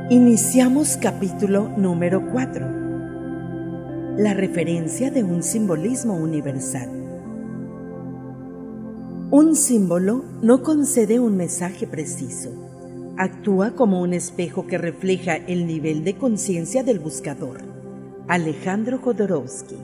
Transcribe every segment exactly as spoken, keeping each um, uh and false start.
Iniciamos capítulo número cuatro. La referencia de un simbolismo universal. Un símbolo no concede un mensaje preciso. Actúa como un espejo que refleja el nivel de conciencia del buscador. Alejandro Jodorowsky.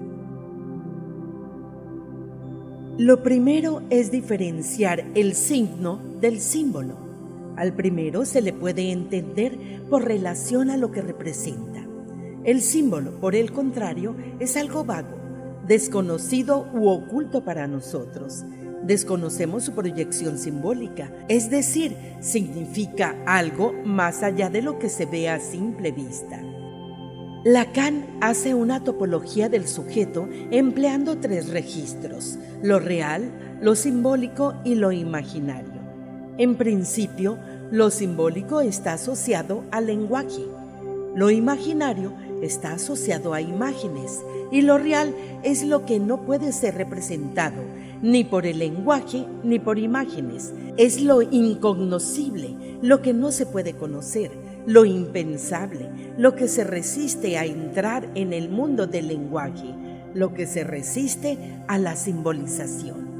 Lo primero es diferenciar el signo del símbolo. Al primero se le puede entender por relación a lo que representa. El símbolo, por el contrario, es algo vago, desconocido u oculto para nosotros. Desconocemos su proyección simbólica, es decir, significa algo más allá de lo que se ve a simple vista. Lacan hace una topología del sujeto empleando tres registros: lo real, lo simbólico y lo imaginario. En principio, lo simbólico está asociado al lenguaje, lo imaginario está asociado a imágenes y lo real es lo que no puede ser representado ni por el lenguaje ni por imágenes. Es lo incognoscible, lo que no se puede conocer, lo impensable, lo que se resiste a entrar en el mundo del lenguaje, lo que se resiste a la simbolización.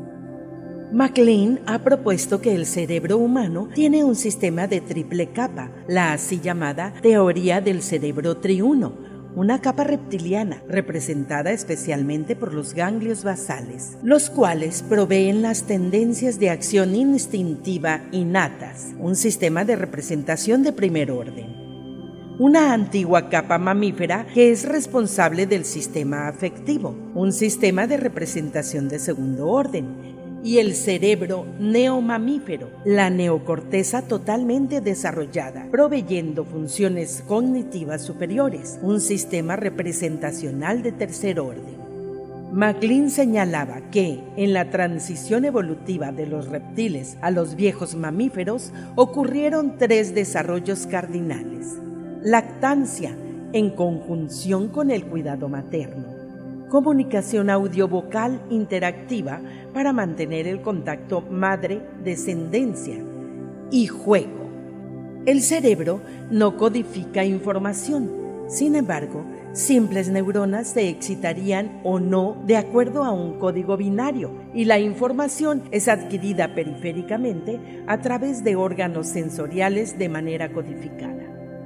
MacLean ha propuesto que el cerebro humano tiene un sistema de triple capa, la así llamada teoría del cerebro triuno, una capa reptiliana representada especialmente por los ganglios basales, los cuales proveen las tendencias de acción instintiva innatas, un sistema de representación de primer orden. Una antigua capa mamífera que es responsable del sistema afectivo, un sistema de representación de segundo orden, y el cerebro neomamífero, la neocorteza totalmente desarrollada, proveyendo funciones cognitivas superiores, un sistema representacional de tercer orden. MacLean señalaba que, en la transición evolutiva de los reptiles a los viejos mamíferos, ocurrieron tres desarrollos cardinales: lactancia, en conjunción con el cuidado materno; comunicación audiovocal interactiva para mantener el contacto madre-descendencia; y juego. El cerebro no codifica información, sin embargo, simples neuronas se excitarían o no de acuerdo a un código binario, y la información es adquirida periféricamente a través de órganos sensoriales de manera codificada.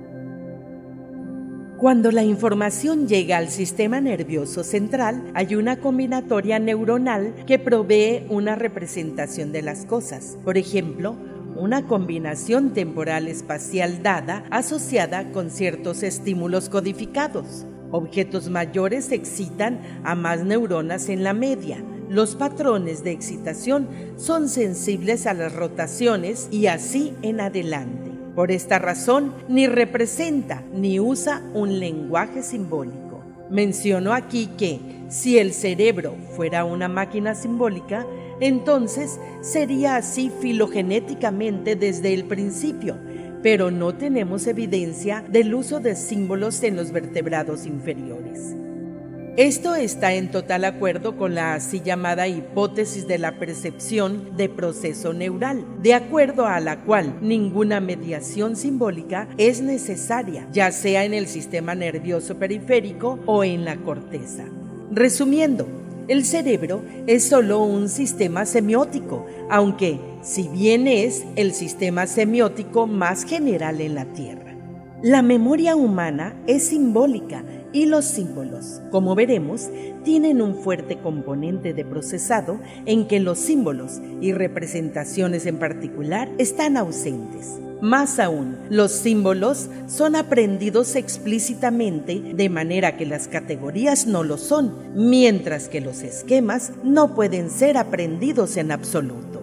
Cuando la información llega al sistema nervioso central, hay una combinatoria neuronal que provee una representación de las cosas. Por ejemplo, una combinación temporal-espacial dada asociada con ciertos estímulos codificados. Objetos mayores excitan a más neuronas en la media. Los patrones de excitación son sensibles a las rotaciones y así en adelante. Por esta razón, ni representa ni usa un lenguaje simbólico. Menciono aquí que, si el cerebro fuera una máquina simbólica, entonces sería así filogenéticamente desde el principio, pero no tenemos evidencia del uso de símbolos en los vertebrados inferiores. Esto está en total acuerdo con la así llamada hipótesis de la percepción de proceso neural, de acuerdo a la cual ninguna mediación simbólica es necesaria, ya sea en el sistema nervioso periférico o en la corteza. Resumiendo, el cerebro es solo un sistema semiótico, aunque si bien es el sistema semiótico más general en la Tierra. La memoria humana es simbólica y los símbolos, como veremos, tienen un fuerte componente de procesado en que los símbolos y representaciones en particular están ausentes. Más aún, los símbolos son aprendidos explícitamente, de manera que las categorías no lo son, mientras que los esquemas no pueden ser aprendidos en absoluto.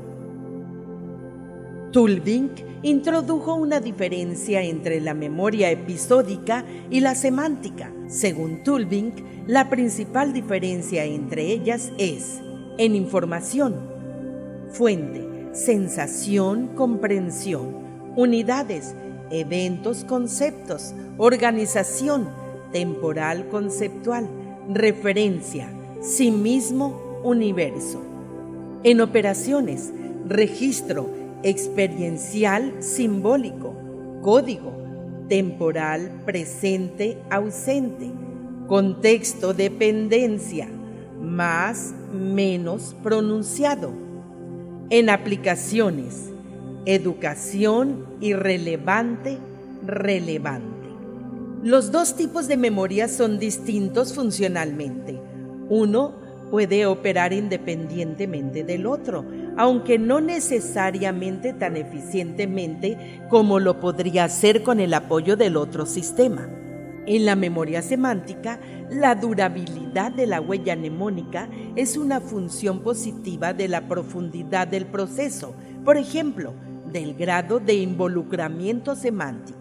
Tulving introdujo una diferencia entre la memoria episódica y la semántica. Según Tulving, la principal diferencia entre ellas es: en información, fuente, sensación, comprensión; unidades, eventos, conceptos; organización, temporal, conceptual; referencia, sí mismo, universo; en operaciones, registro, experiencial, simbólico; código, temporal, presente, ausente, contexto, dependencia, más, menos, pronunciado. En aplicaciones, educación, irrelevante, relevante. Los dos tipos de memoria son distintos funcionalmente. Uno puede operar independientemente del otro, aunque no necesariamente tan eficientemente como lo podría hacer con el apoyo del otro sistema. En la memoria semántica, la durabilidad de la huella mnemónica es una función positiva de la profundidad del proceso, por ejemplo, del grado de involucramiento semántico.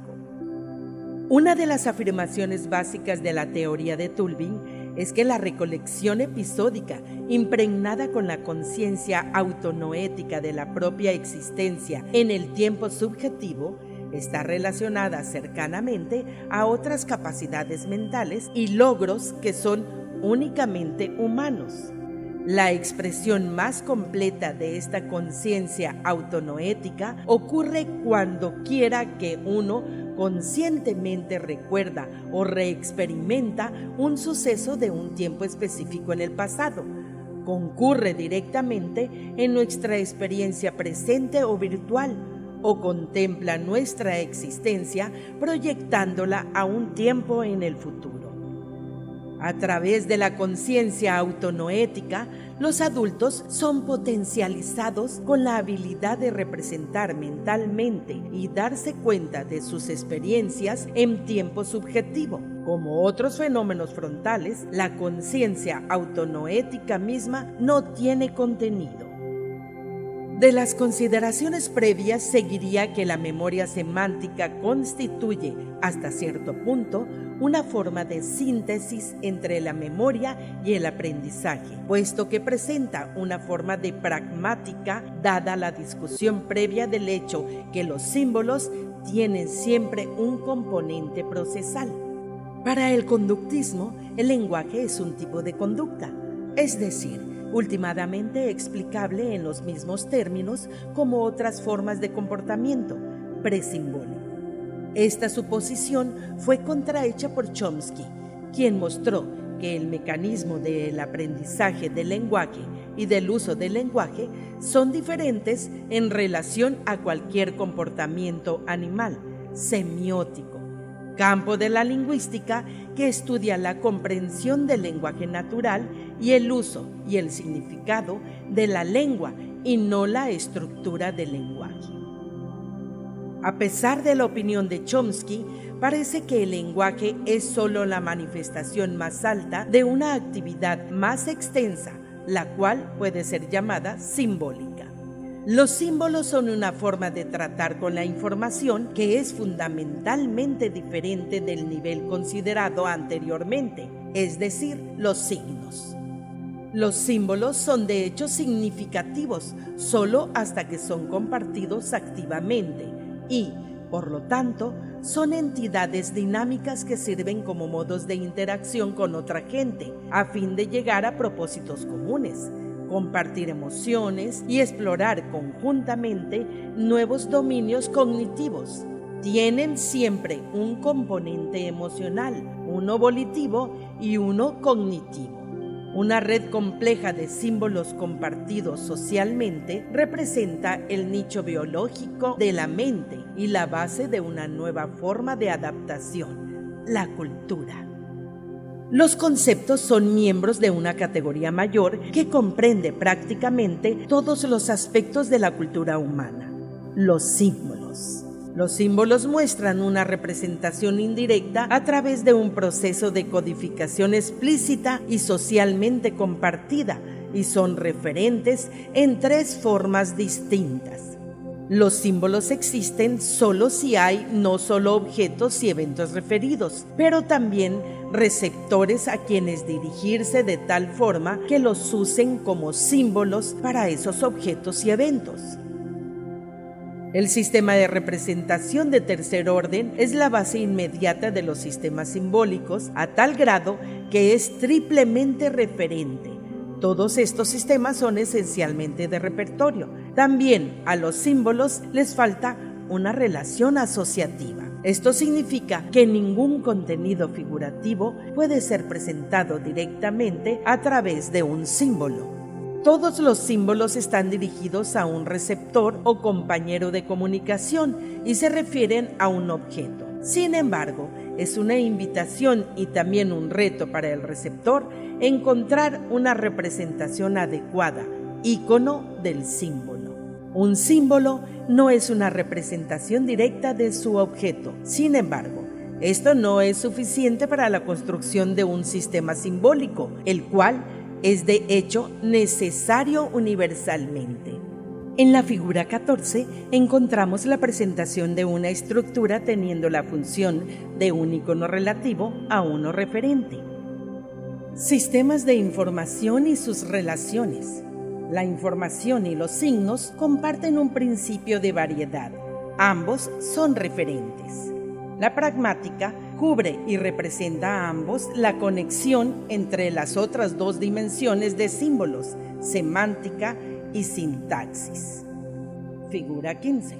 Una de las afirmaciones básicas de la teoría de Tulving es que la recolección episódica, impregnada con la conciencia autonoética de la propia existencia en el tiempo subjetivo, está relacionada cercanamente a otras capacidades mentales y logros que son únicamente humanos. La expresión más completa de esta conciencia autonoética ocurre cuando quiera que uno conscientemente recuerda o reexperimenta un suceso de un tiempo específico en el pasado. Concurre directamente en nuestra experiencia presente o virtual, o contempla nuestra existencia proyectándola a un tiempo en el futuro. A través de la conciencia autonoética, los adultos son potencializados con la habilidad de representar mentalmente y darse cuenta de sus experiencias en tiempo subjetivo. Como otros fenómenos frontales, la conciencia autonoética misma no tiene contenido. De las consideraciones previas seguiría que la memoria semántica constituye, hasta cierto punto, una forma de síntesis entre la memoria y el aprendizaje, puesto que presenta una forma de pragmática dada la discusión previa del hecho que los símbolos tienen siempre un componente procesal. Para el conductismo, el lenguaje es un tipo de conducta, es decir, últimamente explicable en los mismos términos como otras formas de comportamiento, presimbólico. Esta suposición fue contrahecha por Chomsky, quien mostró que el mecanismo del aprendizaje del lenguaje y del uso del lenguaje son diferentes en relación a cualquier comportamiento animal, semiótico, campo de la lingüística que estudia la comprensión del lenguaje natural y el uso y el significado de la lengua y no la estructura del lenguaje. A pesar de la opinión de Chomsky, parece que el lenguaje es solo la manifestación más alta de una actividad más extensa, la cual puede ser llamada simbólica. Los símbolos son una forma de tratar con la información que es fundamentalmente diferente del nivel considerado anteriormente, es decir, los signos. Los símbolos son de hecho significativos solo hasta que son compartidos activamente y, por lo tanto, son entidades dinámicas que sirven como modos de interacción con otra gente a fin de llegar a propósitos comunes, compartir emociones y explorar conjuntamente nuevos dominios cognitivos. Tienen siempre un componente emocional, uno volitivo y uno cognitivo. Una red compleja de símbolos compartidos socialmente representa el nicho biológico de la mente y la base de una nueva forma de adaptación, la cultura. Los conceptos son miembros de una categoría mayor que comprende prácticamente todos los aspectos de la cultura humana, los símbolos. Los símbolos muestran una representación indirecta a través de un proceso de codificación explícita y socialmente compartida, y son referentes en tres formas distintas. Los símbolos existen solo si hay no solo objetos y eventos referidos, pero también receptores a quienes dirigirse de tal forma que los usen como símbolos para esos objetos y eventos. El sistema de representación de tercer orden es la base inmediata de los sistemas simbólicos a tal grado que es triplemente referente. Todos estos sistemas son esencialmente de repertorio. También a los símbolos les falta una relación asociativa. Esto significa que ningún contenido figurativo puede ser presentado directamente a través de un símbolo. Todos los símbolos están dirigidos a un receptor o compañero de comunicación y se refieren a un objeto. Sin embargo, es una invitación y también un reto para el receptor encontrar una representación adecuada, ícono del símbolo. Un símbolo no es una representación directa de su objeto. Sin embargo, esto no es suficiente para la construcción de un sistema simbólico, el cual es de hecho necesario universalmente. En la figura catorce encontramos la presentación de una estructura teniendo la función de un icono relativo a uno referente. Sistemas de información y sus relaciones. La información y los signos comparten un principio de variedad. Ambos son referentes. La pragmática cubre y representa a ambos la conexión entre las otras dos dimensiones de símbolos, semántica y sintaxis. Figura quince.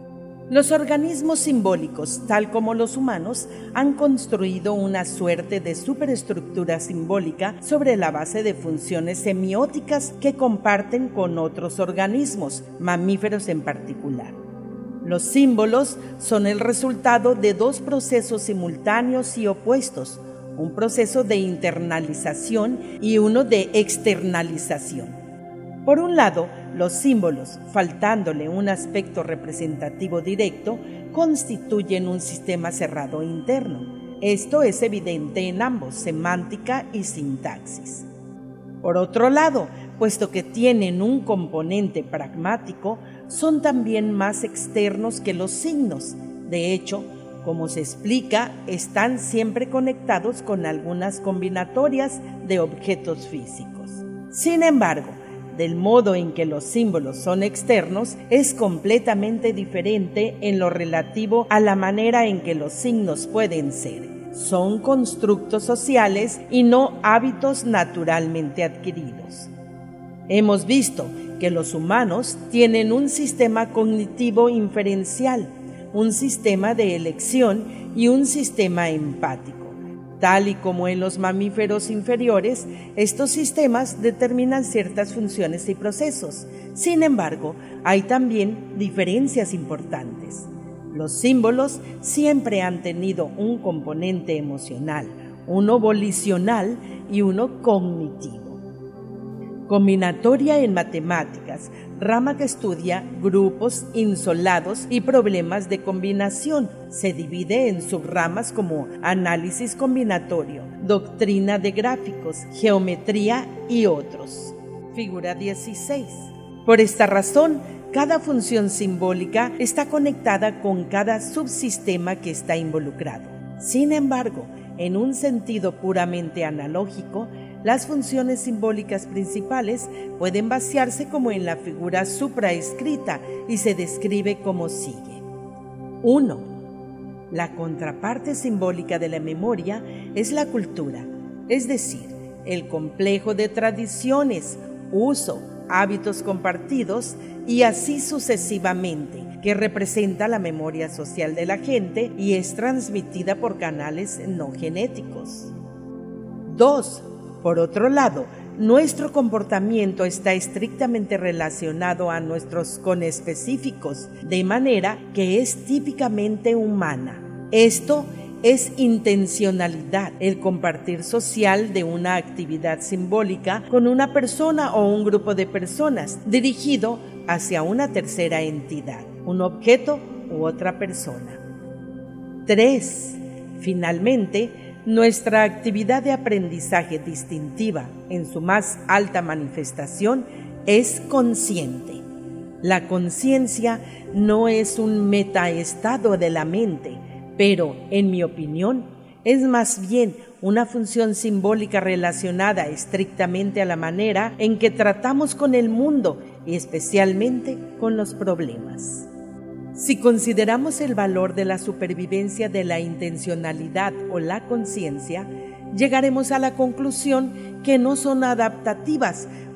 Los organismos simbólicos, tal como los humanos, han construido una suerte de superestructura simbólica sobre la base de funciones semióticas que comparten con otros organismos, mamíferos en particular. Los símbolos son el resultado de dos procesos simultáneos y opuestos, un proceso de internalización y uno de externalización. Por un lado, los símbolos, faltándole un aspecto representativo directo, constituyen un sistema cerrado interno. Esto es evidente en ambos, semántica y sintaxis. Por otro lado, puesto que tienen un componente pragmático, son también más externos que los signos. De hecho, como se explica, están siempre conectados con algunas combinatorias de objetos físicos. Sin embargo, del modo en que los símbolos son externos es completamente diferente en lo relativo a la manera en que los signos pueden ser. Son constructos sociales y no hábitos naturalmente adquiridos. Hemos visto que los humanos tienen un sistema cognitivo inferencial, un sistema de elección y un sistema empático. Tal y como en los mamíferos inferiores, estos sistemas determinan ciertas funciones y procesos. Sin embargo, hay también diferencias importantes. Los símbolos siempre han tenido un componente emocional, uno volicional y uno cognitivo. Combinatoria en matemáticas, rama que estudia grupos insolados y problemas de combinación. Se divide en subramas como análisis combinatorio, doctrina de gráficos, geometría y otros. Figura dieciséis. Por esta razón, cada función simbólica está conectada con cada subsistema que está involucrado. Sin embargo, en un sentido puramente analógico, las funciones simbólicas principales pueden vaciarse como en la figura supraescrita y se describe como sigue. uno. La contraparte simbólica de la memoria es la cultura, es decir, el complejo de tradiciones, uso, hábitos compartidos y así sucesivamente, que representa la memoria social de la gente y es transmitida por canales no genéticos. dos. Por otro lado, nuestro comportamiento está estrictamente relacionado a nuestros conespecíficos, de manera que es típicamente humana. Esto es intencionalidad, el compartir social de una actividad simbólica con una persona o un grupo de personas, dirigido hacia una tercera entidad, un objeto u otra persona. tres. Finalmente, nuestra actividad de aprendizaje distintiva, en su más alta manifestación, es consciente. La conciencia no es un metaestado de la mente, pero, en mi opinión, es más bien una función simbólica relacionada estrictamente a la manera en que tratamos con el mundo y especialmente con los problemas. Si consideramos el valor de la supervivencia de la intencionalidad o la conciencia, llegaremos a la conclusión que no son adaptativas,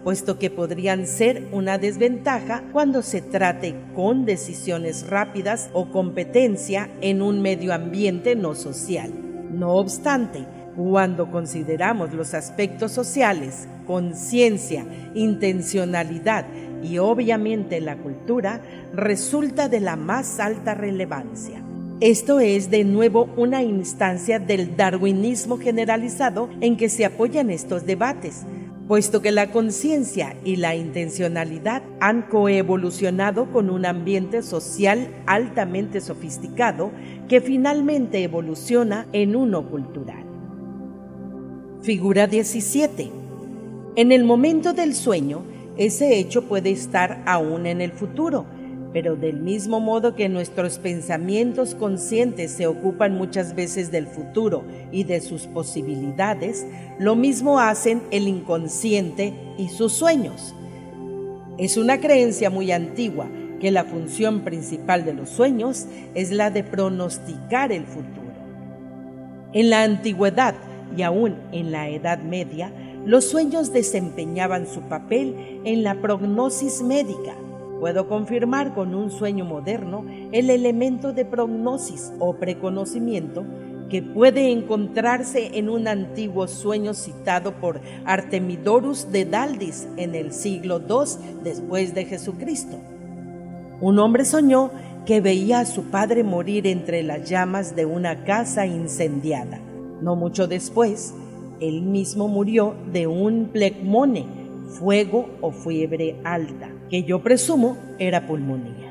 puesto que podrían ser una desventaja cuando se trate con decisiones rápidas o competencia en un medio ambiente no social. No obstante, cuando consideramos los aspectos sociales, conciencia, intencionalidad y obviamente la cultura, resulta de la más alta relevancia. Esto es de nuevo una instancia del darwinismo generalizado en que se apoyan estos debates, puesto que la conciencia y la intencionalidad han coevolucionado con un ambiente social altamente sofisticado que finalmente evoluciona en uno cultural. Figura diecisiete. En el momento del sueño, ese hecho puede estar aún en el futuro, pero del mismo modo que nuestros pensamientos conscientes se ocupan muchas veces del futuro y de sus posibilidades, lo mismo hacen el inconsciente y sus sueños. Es una creencia muy antigua que la función principal de los sueños es la de pronosticar el futuro. En la antigüedad y aún en la Edad Media, los sueños desempeñaban su papel en la prognosis médica. Puedo confirmar con un sueño moderno el elemento de prognosis o preconocimiento que puede encontrarse en un antiguo sueño citado por Artemidorus de Daldis en el siglo segundo después de Jesucristo. Un hombre soñó que veía a su padre morir entre las llamas de una casa incendiada. No mucho después, él mismo murió de un plegmone, fuego o fiebre alta, que yo presumo era pulmonía.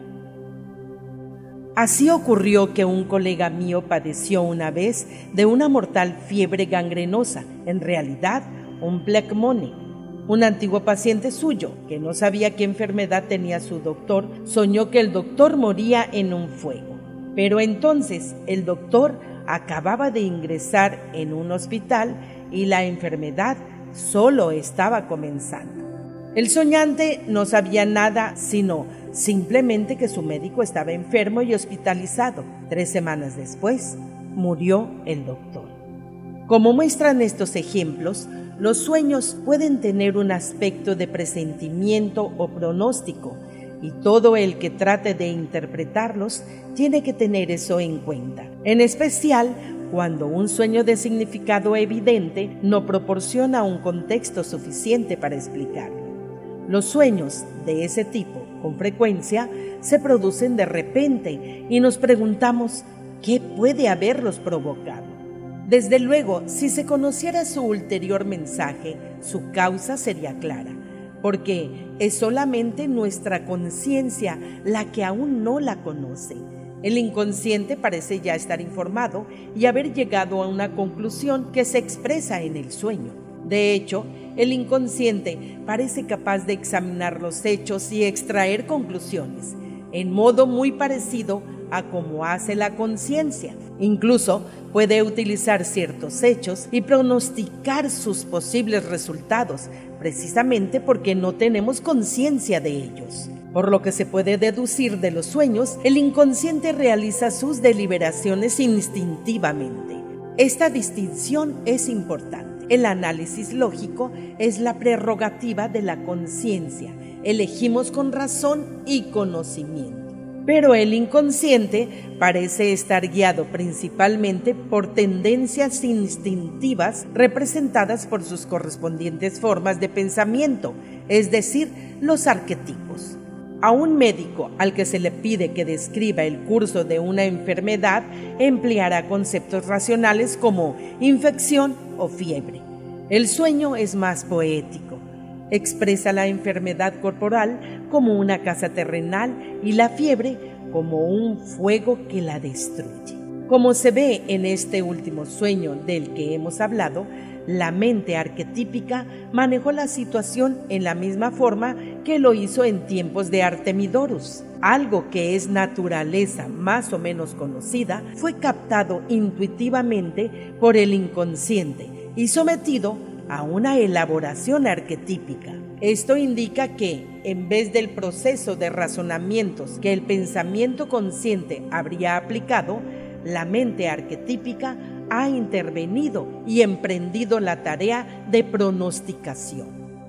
Así ocurrió que un colega mío padeció una vez de una mortal fiebre gangrenosa, en realidad un plegmone. Un antiguo paciente suyo, que no sabía qué enfermedad tenía su doctor, soñó que el doctor moría en un fuego. Pero entonces el doctor acababa de ingresar en un hospital y la enfermedad solo estaba comenzando. El soñante no sabía nada, sino simplemente que su médico estaba enfermo y hospitalizado. Tres semanas después, murió el doctor. Como muestran estos ejemplos, los sueños pueden tener un aspecto de presentimiento o pronóstico, y todo el que trate de interpretarlos tiene que tener eso en cuenta, en especial cuando un sueño de significado evidente no proporciona un contexto suficiente para explicarlo. Los sueños de ese tipo, con frecuencia, se producen de repente y nos preguntamos ¿qué puede haberlos provocado? Desde luego, si se conociera su ulterior mensaje, su causa sería clara, porque es solamente nuestra conciencia la que aún no la conoce. El inconsciente parece ya estar informado y haber llegado a una conclusión que se expresa en el sueño. De hecho, el inconsciente parece capaz de examinar los hechos y extraer conclusiones, en modo muy parecido a como hace la conciencia. Incluso puede utilizar ciertos hechos y pronosticar sus posibles resultados, precisamente porque no tenemos conciencia de ellos. Por lo que se puede deducir de los sueños, el inconsciente realiza sus deliberaciones instintivamente. Esta distinción es importante. El análisis lógico es la prerrogativa de la conciencia. Elegimos con razón y conocimiento. Pero el inconsciente parece estar guiado principalmente por tendencias instintivas representadas por sus correspondientes formas de pensamiento, es decir, los arquetipos. A un médico al que se le pide que describa el curso de una enfermedad empleará conceptos racionales como infección o fiebre. El sueño es más poético. Expresa la enfermedad corporal como una casa terrenal y la fiebre como un fuego que la destruye. Como se ve en este último sueño del que hemos hablado, la mente arquetípica manejó la situación en la misma forma que lo hizo en tiempos de Artemidorus. Algo que es naturaleza más o menos conocida fue captado intuitivamente por el inconsciente y sometido a una elaboración arquetípica. Esto indica que, en vez del proceso de razonamientos que el pensamiento consciente habría aplicado, la mente arquetípica ha intervenido y emprendido la tarea de pronosticación.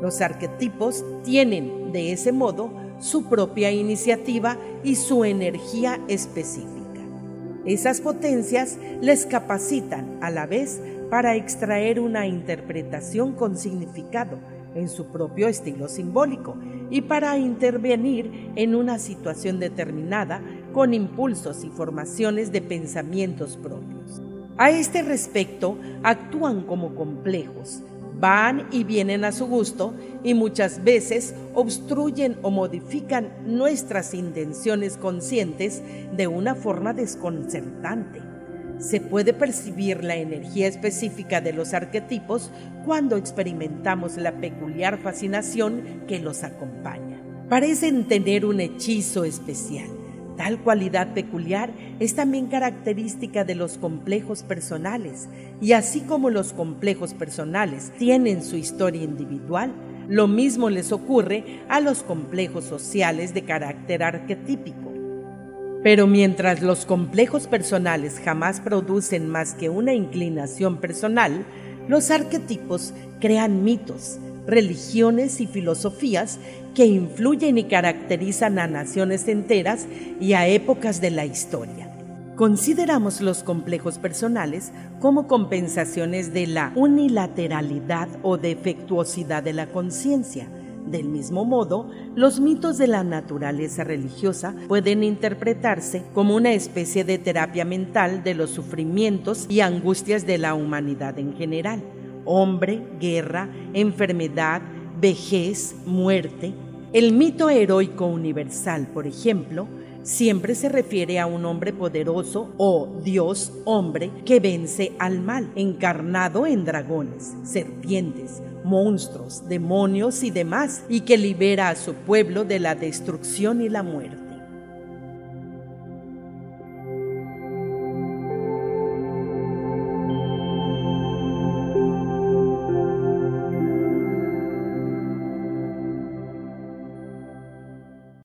Los arquetipos tienen, de ese modo, su propia iniciativa y su energía específica. Esas potencias les capacitan a la vez para extraer una interpretación con significado en su propio estilo simbólico y para intervenir en una situación determinada con impulsos y formaciones de pensamientos propios. A este respecto, actúan como complejos, van y vienen a su gusto y muchas veces obstruyen o modifican nuestras intenciones conscientes de una forma desconcertante. Se puede percibir la energía específica de los arquetipos cuando experimentamos la peculiar fascinación que los acompaña. Parecen tener un hechizo especial. Tal cualidad peculiar es también característica de los complejos personales, y así como los complejos personales tienen su historia individual, lo mismo les ocurre a los complejos sociales de carácter arquetípico. Pero mientras los complejos personales jamás producen más que una inclinación personal, los arquetipos crean mitos, religiones y filosofías que influyen y caracterizan a naciones enteras y a épocas de la historia. Consideramos los complejos personales como compensaciones de la unilateralidad o defectuosidad de la conciencia. Del mismo modo, los mitos de la naturaleza religiosa pueden interpretarse como una especie de terapia mental de los sufrimientos y angustias de la humanidad en general. Hombre, guerra, enfermedad, vejez, muerte. El mito heroico universal, por ejemplo, siempre se refiere a un hombre poderoso o Dios hombre que vence al mal, encarnado en dragones, serpientes, monstruos, demonios y demás, y que libera a su pueblo de la destrucción y la muerte.